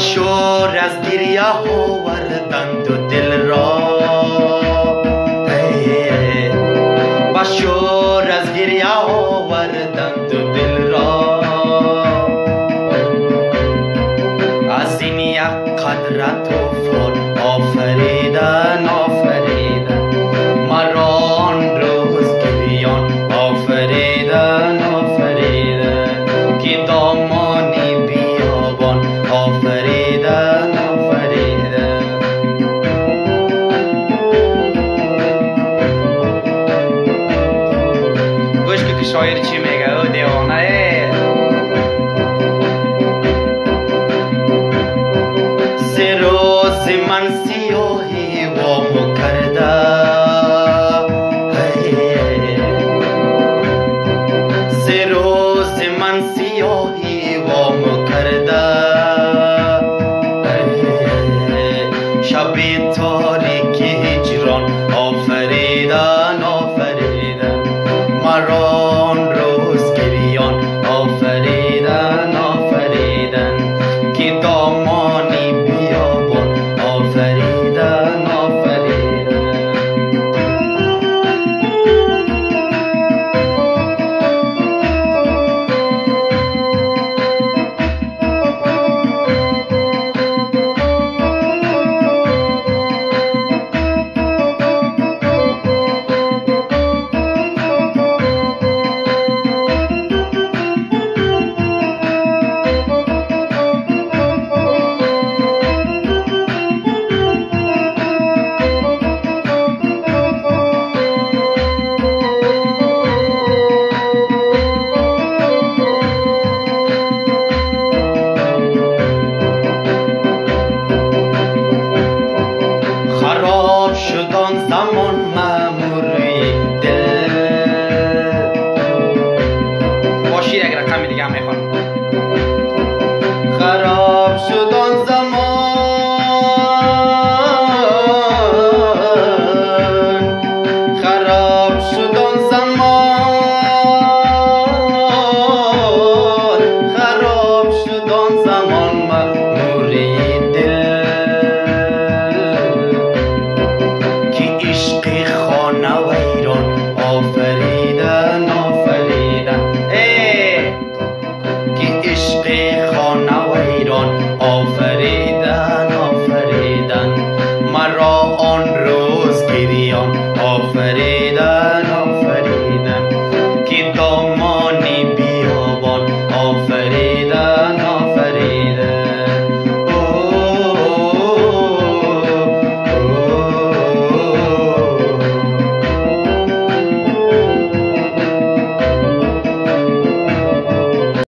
شور از گریه آوردند و دل را با شور از گریه آوردند و دل را از این یک قدرت و فان آفریدن مرا آن روز گریان آفریدن که دامانی بیابان آفریدن گوش که شاعر چی میگه او دیوانه سه روز من سیاهی وامو کرده سه روز من سیاهی